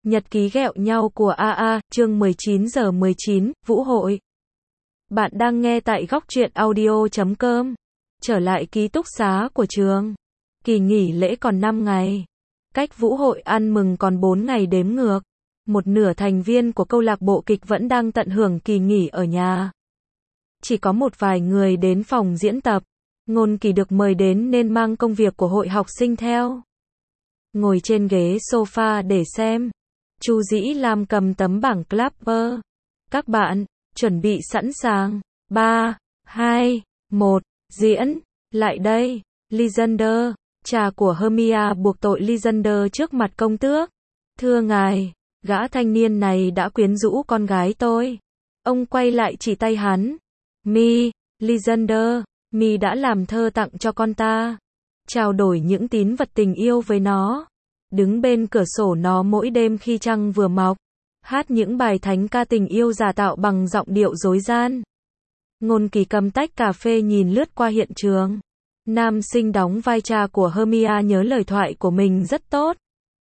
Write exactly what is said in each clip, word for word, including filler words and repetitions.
Nhật ký ghẹo nhau của a a, chương mười chín giờ mười chín, Vũ hội. Bạn đang nghe tại góc truyện audio chấm com. Trở lại ký túc xá của trường. Kỳ nghỉ lễ còn năm ngày. Cách Vũ hội ăn mừng còn bốn ngày đếm ngược. Một nửa thành viên của câu lạc bộ kịch vẫn đang tận hưởng kỳ nghỉ ở nhà. Chỉ có một vài người đến phòng diễn tập. Ngôn Kỳ được mời đến nên mang công việc của hội học sinh theo. Ngồi trên ghế sofa để xem. Chu Dĩ Lam cầm tấm bảng clapper. Các bạn, chuẩn bị sẵn sàng. ba, hai, một, diễn. Lại đây, Lysander. Cha của Hermia buộc tội Lysander trước mặt công tước. Thưa ngài, gã thanh niên này đã quyến rũ con gái tôi. Ông quay lại chỉ tay hắn. Mi, Lysander, Mi đã làm thơ tặng cho con ta. Trao đổi những tín vật tình yêu với nó. Đứng bên cửa sổ nó mỗi đêm khi trăng vừa mọc. Hát những bài thánh ca tình yêu giả tạo bằng giọng điệu dối gian. Ngôn Kỳ cầm tách cà phê nhìn lướt qua hiện trường. Nam sinh đóng vai cha của Hermia nhớ lời thoại của mình rất tốt.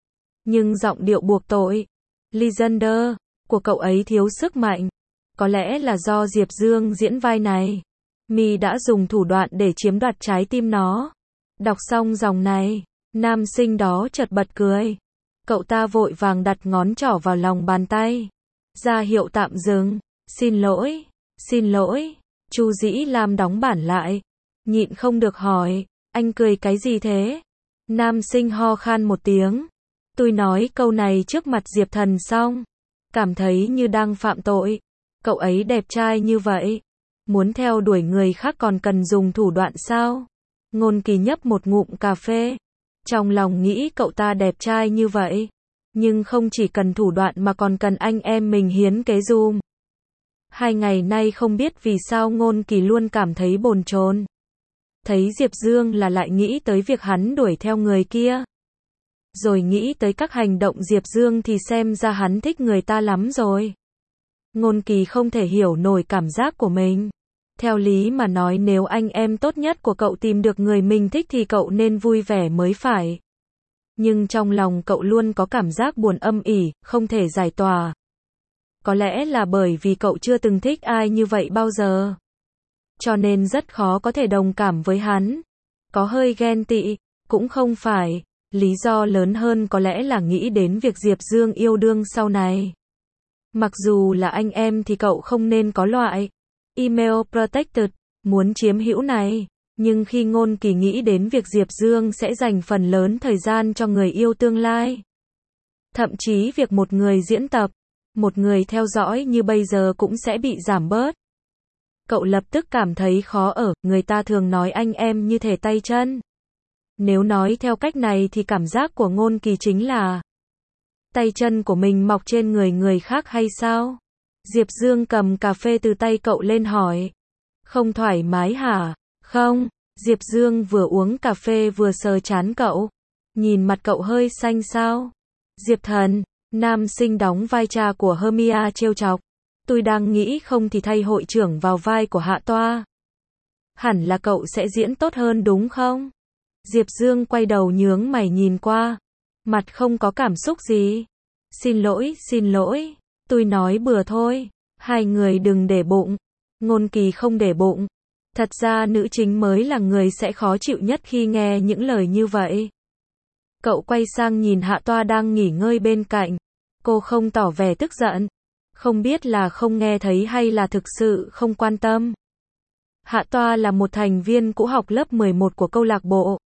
Nhưng giọng điệu buộc tội Lysander của cậu ấy thiếu sức mạnh. Có lẽ là do Diệp Dương diễn vai này. Mi đã dùng thủ đoạn để chiếm đoạt trái tim nó. Đọc xong dòng này, nam sinh đó chợt bật cười. Cậu ta vội vàng đặt ngón trỏ vào lòng bàn tay. Ra hiệu tạm dừng. Xin lỗi, xin lỗi. Chu Dĩ Lam đóng bản lại. Nhịn không được hỏi, anh cười cái gì thế? Nam sinh ho khan một tiếng. Tôi nói câu này trước mặt Diệp Thần xong. Cảm thấy như đang phạm tội. Cậu ấy đẹp trai như vậy. Muốn theo đuổi người khác còn cần dùng thủ đoạn sao? Ngôn Kỳ nhấp một ngụm cà phê. Trong lòng nghĩ cậu ta đẹp trai như vậy. Nhưng không chỉ cần thủ đoạn mà còn cần anh em mình hiến kế dùm. Hai ngày nay không biết vì sao Ngôn Kỳ luôn cảm thấy bồn chồn. Thấy Diệp Dương là lại nghĩ tới việc hắn đuổi theo người kia. Rồi nghĩ tới các hành động Diệp Dương thì xem ra hắn thích người ta lắm rồi. Ngôn Kỳ không thể hiểu nổi cảm giác của mình. Theo lý mà nói nếu anh em tốt nhất của cậu tìm được người mình thích thì cậu nên vui vẻ mới phải. Nhưng trong lòng cậu luôn có cảm giác buồn âm ỉ, không thể giải tỏa. Có lẽ là bởi vì cậu chưa từng thích ai như vậy bao giờ. Cho nên rất khó có thể đồng cảm với hắn. Có hơi ghen tị, cũng không phải. Lý do lớn hơn có lẽ là nghĩ đến việc Diệp Dương yêu đương sau này. Mặc dù là anh em thì cậu không nên có loại email protected, muốn chiếm hữu này. Nhưng khi Ngôn Kỳ nghĩ đến việc Diệp Dương sẽ dành phần lớn thời gian cho người yêu tương lai. Thậm chí việc một người diễn tập, một người theo dõi như bây giờ cũng sẽ bị giảm bớt. Cậu lập tức cảm thấy khó ở, người ta thường nói anh em như thể tay chân. Nếu nói theo cách này thì cảm giác của Ngôn Kỳ chính là tay chân của mình mọc trên người người khác hay sao? Diệp Dương cầm cà phê từ tay cậu lên hỏi. Không thoải mái hả? Không. Diệp Dương vừa uống cà phê vừa sờ trán cậu. Nhìn mặt cậu hơi xanh sao? Diệp Thần, nam sinh đóng vai cha của Hermia trêu chọc. Tôi đang nghĩ không thì thay hội trưởng vào vai của Hạ Toa. Hẳn là cậu sẽ diễn tốt hơn đúng không? Diệp Dương quay đầu nhướng mày nhìn qua. Mặt không có cảm xúc gì. Xin lỗi, xin lỗi. Tôi nói bừa thôi. Hai người đừng để bụng. Ngôn Kỳ không để bụng. Thật ra nữ chính mới là người sẽ khó chịu nhất khi nghe những lời như vậy. Cậu quay sang nhìn Hạ Toa đang nghỉ ngơi bên cạnh. Cô không tỏ vẻ tức giận. Không biết là không nghe thấy hay là thực sự không quan tâm. Hạ Toa là một thành viên cũ học lớp mười một của câu lạc bộ.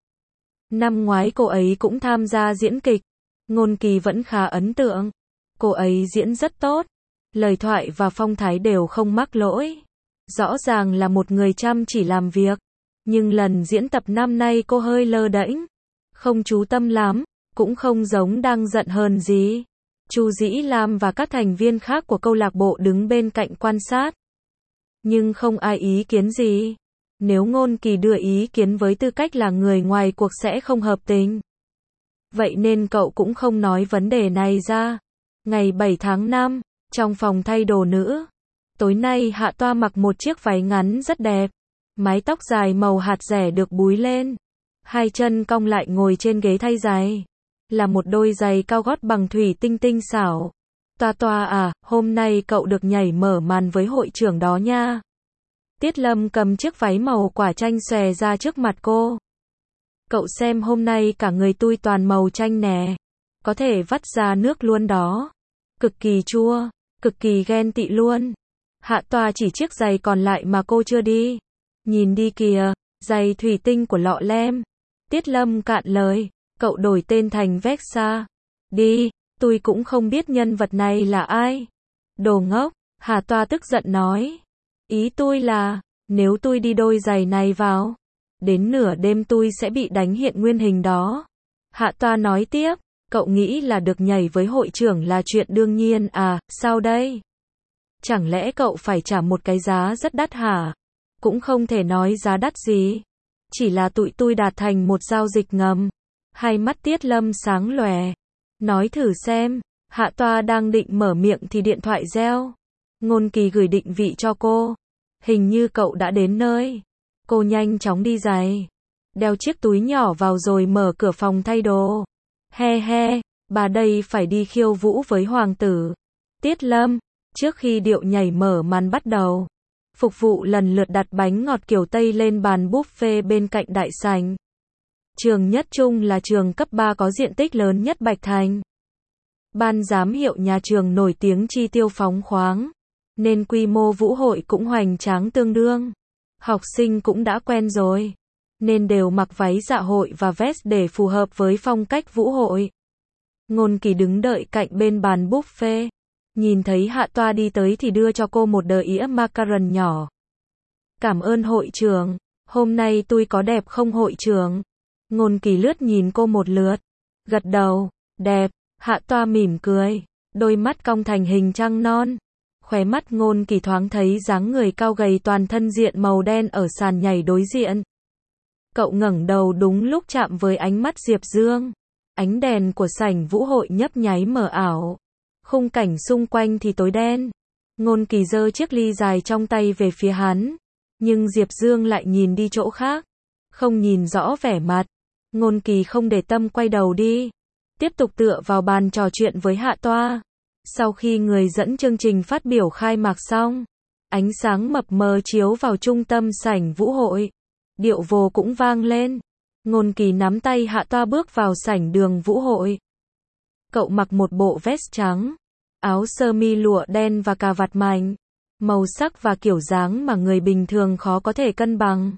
Năm ngoái cô ấy cũng tham gia diễn kịch. Ngôn Kỳ vẫn khá ấn tượng. Cô ấy diễn rất tốt. Lời thoại và phong thái đều không mắc lỗi. Rõ ràng là một người chăm chỉ làm việc. Nhưng lần diễn tập năm nay cô hơi lơ đễnh. Không chú tâm lắm. Cũng không giống đang giận hờn gì. Chu Dĩ Lam và các thành viên khác của câu lạc bộ đứng bên cạnh quan sát. Nhưng không ai ý kiến gì. Nếu Ngôn Kỳ đưa ý kiến với tư cách là người ngoài cuộc sẽ không hợp tình. Vậy nên cậu cũng không nói vấn đề này ra. Ngày bảy tháng năm, trong phòng thay đồ nữ. Tối nay Hạ Toa mặc một chiếc váy ngắn rất đẹp. Mái tóc dài màu hạt rẻ được búi lên. Hai chân cong lại ngồi trên ghế thay giày. là một đôi giày cao gót bằng thủy tinh tinh xảo. Toa toa à, hôm nay cậu được nhảy mở màn với hội trưởng đó nha. Tiết Lâm cầm chiếc váy màu quả chanh xòe ra trước mặt cô. Cậu xem hôm nay cả người tui toàn màu chanh nè. Có thể vắt ra nước luôn đó. Cực kỳ chua, cực kỳ ghen tị luôn. Hạ Toa chỉ chiếc giày còn lại mà cô chưa đi. Nhìn đi kìa, giày thủy tinh của Lọ Lem. Tiết Lâm cạn lời, cậu đổi tên thành Vexa. Đi, tôi cũng không biết nhân vật này là ai. Đồ ngốc, Hạ Toa tức giận nói. Ý tôi là, nếu tôi đi đôi giày này vào, đến nửa đêm tôi sẽ bị đánh hiện nguyên hình đó. Hạ Toa nói tiếp, cậu nghĩ là được nhảy với hội trưởng là chuyện đương nhiên à, sao đây? Chẳng lẽ cậu phải trả một cái giá rất đắt hả? Cũng không thể nói giá đắt gì. Chỉ là tụi tôi đạt thành một giao dịch ngầm. Hai mắt Tiết Lâm sáng lòe. Nói thử xem. Hạ Toa đang định mở miệng thì điện thoại reo. Ngôn Kỳ gửi định vị cho cô. Hình như cậu đã đến nơi. Cô nhanh chóng đi giày. Đeo chiếc túi nhỏ vào rồi mở cửa phòng thay đồ. He he, bà đây phải đi khiêu vũ với hoàng tử. Tiết Lâm. Trước khi điệu nhảy mở màn bắt đầu, phục vụ lần lượt đặt bánh ngọt kiểu Tây lên bàn buffet bên cạnh đại sảnh. Trường Nhất Trung là trường cấp ba có diện tích lớn nhất Bạch Thành. Ban giám hiệu nhà trường nổi tiếng chi tiêu phóng khoáng, nên quy mô vũ hội cũng hoành tráng tương đương. Học sinh cũng đã quen rồi, nên đều mặc váy dạ hội và vest để phù hợp với phong cách vũ hội. Ngôn Kỳ đứng đợi cạnh bên bàn buffet. Nhìn thấy Hạ Toa đi tới thì đưa cho cô một đờ ĩa macaron nhỏ. Cảm ơn hội trưởng, hôm nay tôi có đẹp không hội trưởng? Ngôn Kỳ lướt nhìn cô một lượt. Gật đầu, đẹp, Hạ Toa mỉm cười, đôi mắt cong thành hình trăng non. Khóe mắt Ngôn Kỳ thoáng thấy dáng người cao gầy toàn thân diện màu đen ở sàn nhảy đối diện. Cậu ngẩng đầu đúng lúc chạm với ánh mắt Diệp Dương. Ánh đèn của sảnh vũ hội nhấp nháy mờ ảo. Khung cảnh xung quanh thì tối đen. Ngôn Kỳ giơ chiếc ly dài trong tay về phía hắn. Nhưng Diệp Dương lại nhìn đi chỗ khác. Không nhìn rõ vẻ mặt. Ngôn Kỳ không để tâm quay đầu đi. Tiếp tục tựa vào bàn trò chuyện với Hạ Toa. Sau khi người dẫn chương trình phát biểu khai mạc xong, ánh sáng mập mờ chiếu vào trung tâm sảnh vũ hội. Điệu vồ cũng vang lên. Ngôn Kỳ nắm tay Hạ Toa bước vào sảnh đường vũ hội. Cậu mặc một bộ vest trắng, áo sơ mi lụa đen và cà vạt mảnh, màu sắc và kiểu dáng mà người bình thường khó có thể cân bằng.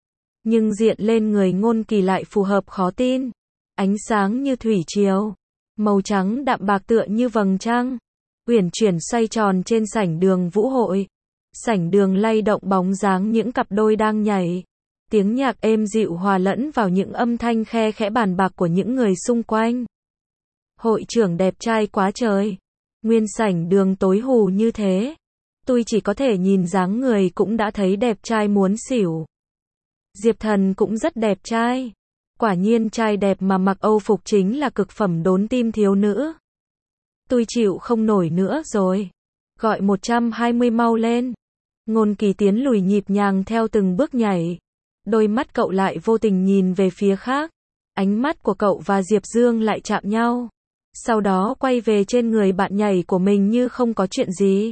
Nhưng diện lên người Ngôn Kỳ lại phù hợp khó tin. Ánh sáng như thủy triều, màu trắng đạm bạc tựa như vầng trăng, uyển chuyển xoay tròn trên sảnh đường vũ hội. Sảnh đường lay động bóng dáng những cặp đôi đang nhảy. Tiếng nhạc êm dịu hòa lẫn vào những âm thanh khe khẽ bàn bạc của những người xung quanh. Hội trưởng đẹp trai quá trời. Nguyên sảnh đường tối hù như thế. Tôi chỉ có thể nhìn dáng người cũng đã thấy đẹp trai muốn xỉu. Diệp Thần cũng rất đẹp trai. Quả nhiên trai đẹp mà mặc Âu phục chính là cực phẩm đốn tim thiếu nữ. Tôi chịu không nổi nữa rồi. Gọi một trăm hai mươi mau lên. Ngôn Kỳ tiến lùi nhịp nhàng theo từng bước nhảy. Đôi mắt cậu lại vô tình nhìn về phía khác. Ánh mắt của cậu và Diệp Dương lại chạm nhau. Sau đó quay về trên người bạn nhảy của mình như không có chuyện gì.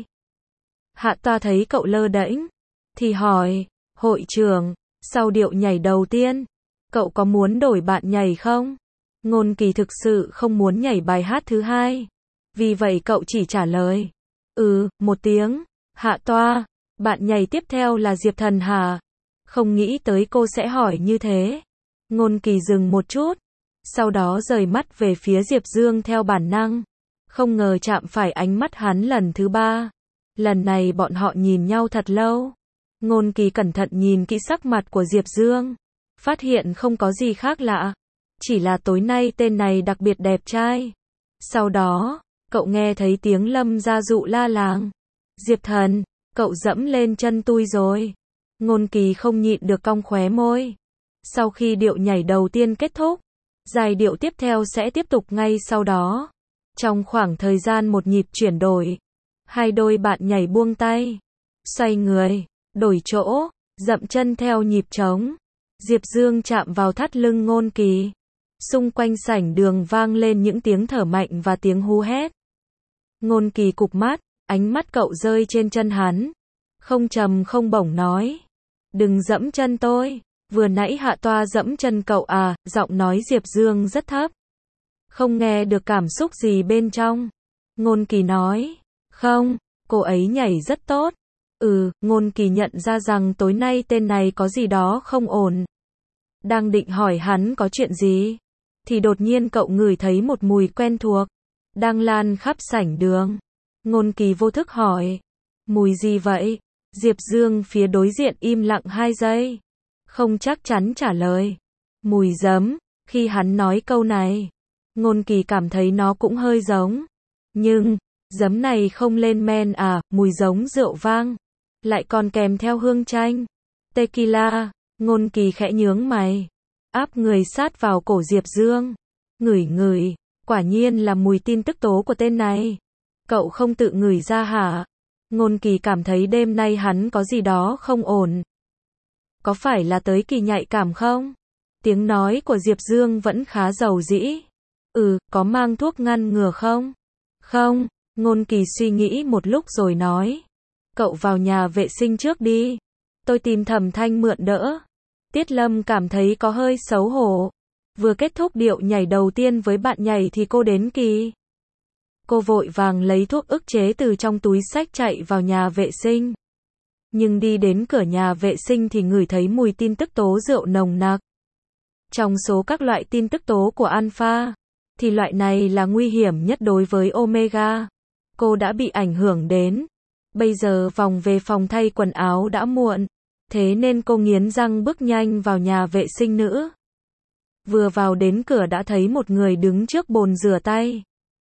Hạ Toa thấy cậu lơ đễnh, thì hỏi, hội trưởng, sau điệu nhảy đầu tiên, cậu có muốn đổi bạn nhảy không? Ngôn Kỳ thực sự không muốn nhảy bài hát thứ hai. Vì vậy cậu chỉ trả lời, ừ, một tiếng. Hạ Toa, bạn nhảy tiếp theo là Diệp Thần hả? Không nghĩ tới cô sẽ hỏi như thế. Ngôn Kỳ dừng một chút. Sau đó rời mắt về phía Diệp Dương theo bản năng. Không ngờ chạm phải ánh mắt hắn lần thứ ba. Lần này bọn họ nhìn nhau thật lâu. Ngôn Kỳ cẩn thận nhìn kỹ sắc mặt của Diệp Dương. Phát hiện không có gì khác lạ. Chỉ là tối nay tên này đặc biệt đẹp trai. Sau đó, cậu nghe thấy tiếng Lâm Gia Dụ la làng. Diệp Thần, cậu dẫm lên chân tui rồi. Ngôn Kỳ không nhịn được cong khóe môi. Sau khi điệu nhảy đầu tiên kết thúc, giai điệu tiếp theo sẽ tiếp tục ngay sau đó. Trong khoảng thời gian một nhịp chuyển đổi, hai đôi bạn nhảy buông tay, xoay người, đổi chỗ, dậm chân theo nhịp trống. Diệp Dương chạm vào thắt lưng Ngôn Kỳ. Xung quanh sảnh đường vang lên những tiếng thở mạnh và tiếng hú hét. Ngôn Kỳ cụp mắt, ánh mắt cậu rơi trên chân hắn. Không trầm không bổng nói. Đừng dẫm chân tôi. Vừa nãy Hạ Toa dẫm chân cậu à, giọng nói Diệp Dương rất thấp. Không nghe được cảm xúc gì bên trong. Ngôn Kỳ nói. Không, cô ấy nhảy rất tốt. Ừ, Ngôn Kỳ nhận ra rằng tối nay tên này có gì đó không ổn. Đang định hỏi hắn có chuyện gì, thì đột nhiên cậu ngửi thấy một mùi quen thuộc, đang lan khắp sảnh đường. Ngôn Kỳ vô thức hỏi. Mùi gì vậy? Diệp Dương phía đối diện im lặng hai giây. Không chắc chắn trả lời. Mùi giấm. Khi hắn nói câu này, Ngôn Kỳ cảm thấy nó cũng hơi giống. Nhưng, giấm này không lên men à, mùi giống rượu vang. Lại còn kèm theo hương chanh. Tequila. Ngôn Kỳ khẽ nhướng mày. Áp người sát vào cổ Diệp Dương. Ngửi ngửi. Quả nhiên là mùi tin tức tố của tên này. Cậu không tự ngửi ra hả? Ngôn Kỳ cảm thấy đêm nay hắn có gì đó không ổn. Có phải là tới kỳ nhạy cảm không? Tiếng nói của Diệp Dương vẫn khá dầu dĩ. Ừ, có mang thuốc ngăn ngừa không? Không, Ngôn Kỳ suy nghĩ một lúc rồi nói. Cậu vào nhà vệ sinh trước đi. Tôi tìm Thẩm Thanh mượn đỡ. Tiết Lâm cảm thấy có hơi xấu hổ. Vừa kết thúc điệu nhảy đầu tiên với bạn nhảy thì cô đến kỳ. Cô vội vàng lấy thuốc ức chế từ trong túi xách chạy vào nhà vệ sinh. Nhưng đi đến cửa nhà vệ sinh thì ngửi thấy mùi tin tức tố rượu nồng nặc. Trong số các loại tin tức tố của Alpha, thì loại này là nguy hiểm nhất đối với Omega. Cô đã bị ảnh hưởng đến. Bây giờ vòng về phòng thay quần áo đã muộn. Thế nên cô nghiến răng bước nhanh vào nhà vệ sinh nữ. Vừa vào đến cửa đã thấy một người đứng trước bồn rửa tay.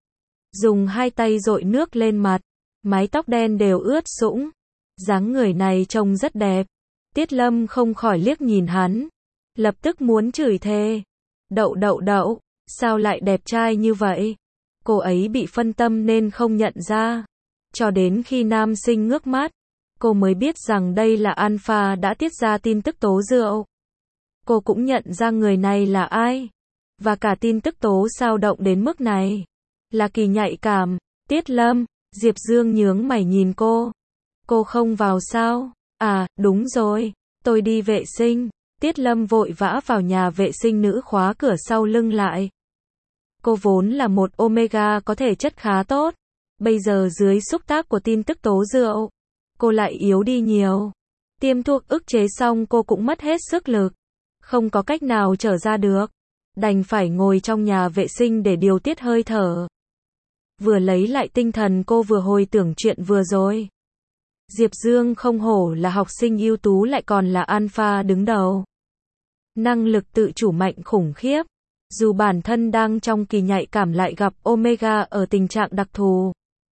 Dùng hai tay dội nước lên mặt. Mái tóc đen đều ướt sũng. Dáng người này trông rất đẹp. Tiết Lâm không khỏi liếc nhìn hắn. Lập tức muốn chửi thề. Đậu đậu đậu, sao lại đẹp trai như vậy? Cô ấy bị phân tâm nên không nhận ra. Cho đến khi nam sinh ngước mắt, cô mới biết rằng đây là Alpha đã tiết ra tin tức tố rượu. Cô cũng nhận ra người này là ai. Và cả tin tức tố sao động đến mức này. Là kỳ nhạy cảm. Tiết Lâm, Diệp Dương nhướng mày nhìn cô. Cô không vào sao? À, đúng rồi, tôi đi vệ sinh. Tiết Lâm vội vã vào nhà vệ sinh nữ khóa cửa sau lưng lại. Cô vốn là một Omega có thể chất khá tốt. Bây giờ dưới xúc tác của tin tức tố rượu, cô lại yếu đi nhiều. Tiêm thuốc ức chế xong cô cũng mất hết sức lực. Không có cách nào trở ra được. Đành phải ngồi trong nhà vệ sinh để điều tiết hơi thở. Vừa lấy lại tinh thần cô vừa hồi tưởng chuyện vừa rồi. Diệp Dương không hổ là học sinh ưu tú lại còn là Alpha đứng đầu. Năng lực tự chủ mạnh khủng khiếp. Dù bản thân đang trong kỳ nhạy cảm lại gặp Omega ở tình trạng đặc thù.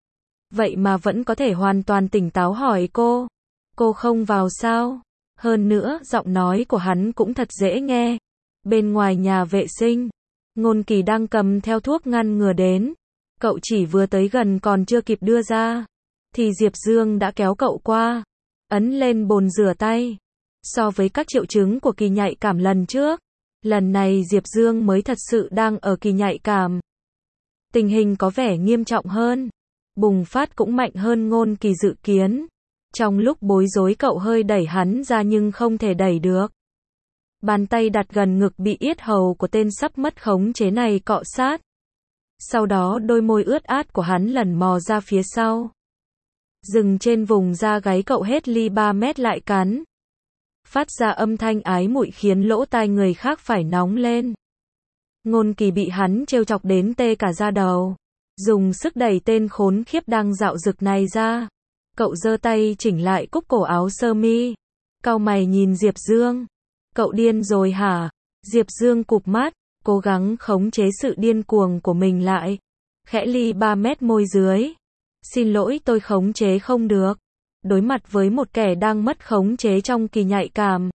Vậy mà vẫn có thể hoàn toàn tỉnh táo hỏi cô. Cô không vào sao? Hơn nữa, giọng nói của hắn cũng thật dễ nghe. Bên ngoài nhà vệ sinh, Ngôn Kỳ đang cầm theo thuốc ngăn ngừa đến. Cậu chỉ vừa tới gần còn chưa kịp đưa ra, thì Diệp Dương đã kéo cậu qua, ấn lên bồn rửa tay. So với các triệu chứng của kỳ nhạy cảm lần trước, lần này Diệp Dương mới thật sự đang ở kỳ nhạy cảm. Tình hình có vẻ nghiêm trọng hơn. Bùng phát cũng mạnh hơn Ngôn Kỳ dự kiến. Trong lúc bối rối cậu hơi đẩy hắn ra nhưng không thể đẩy được. Bàn tay đặt gần ngực bị yết hầu của tên sắp mất khống chế này cọ sát. Sau đó đôi môi ướt át của hắn lần mò ra phía sau. Dừng trên vùng da gáy cậu hết ly ba mét lại cắn. Phát ra âm thanh ái muội khiến lỗ tai người khác phải nóng lên. Ngôn Kỳ bị hắn trêu chọc đến tê cả da đầu. Dùng sức đẩy tên khốn khiếp đang dạo dực này ra. Cậu giơ tay chỉnh lại cúc cổ áo sơ mi. Cau mày nhìn Diệp Dương. Cậu điên rồi hả? Diệp Dương cụp mắt, cố gắng khống chế sự điên cuồng của mình lại. Khẽ ly ba mét môi dưới. Xin lỗi tôi khống chế không được. Đối mặt với một kẻ đang mất khống chế trong kỳ nhạy cảm.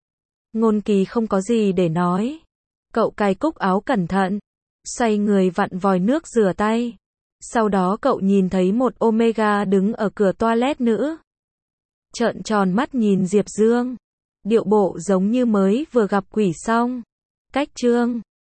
Ngôn Kỳ không có gì để nói. Cậu cài cúc áo cẩn thận. Xoay người vặn vòi nước rửa tay. Sau đó cậu nhìn thấy một Omega đứng ở cửa toilet nữ. Trợn tròn mắt nhìn Diệp Dương. Điệu bộ giống như mới vừa gặp quỷ xong. Cách chương